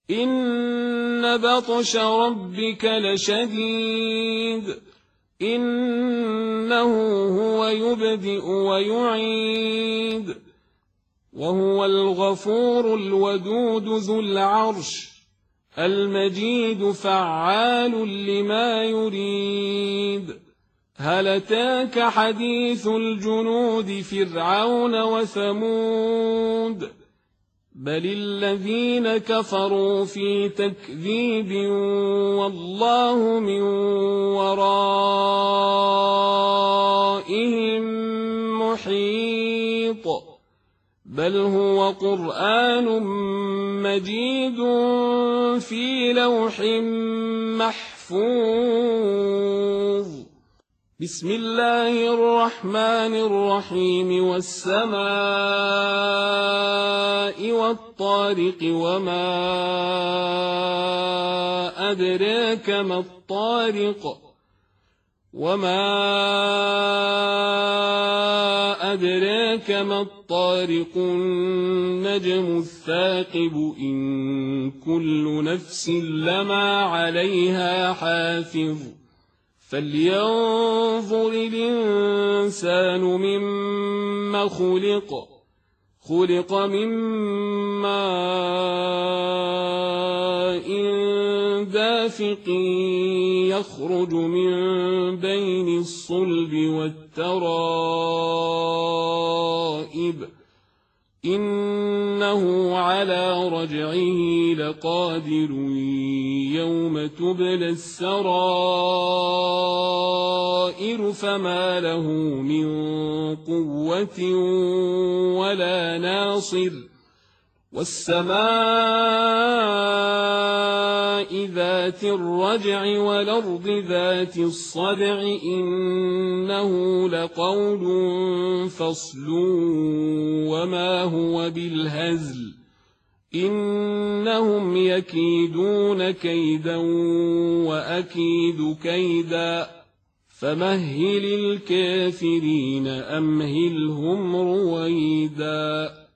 إن بطش ربك لشديد إنه هو يبدئ ويعيد وهو الغفور الودود ذو العرش المجيد فعال لما يريد هل أتاك حديث الجنود فرعون وثمود بل الذين كفروا في تكذيب والله من ورائهم محيط بل هو قرآن مجيد في لوح محفوظ بسم الله الرحمن الرحيم والسماء والطارق وما أدراك ما الطارق النجم الثاقب إن كل نفس لما عليها حافظ فلينظر الإنسان مما خلق من ماء دافق يخرج من بين الصلب والترائب إنه على رجعه لقادر يوم تبلى السرائر فما له من قوة ولا ناصر والسماء ذات الرجع والأرض ذات الصدع إنه لقول فصل وما هو بالهزل إنهم يكيدون كيدا وأكيد كيدا فمهل الكافرين أمهلهم رويدا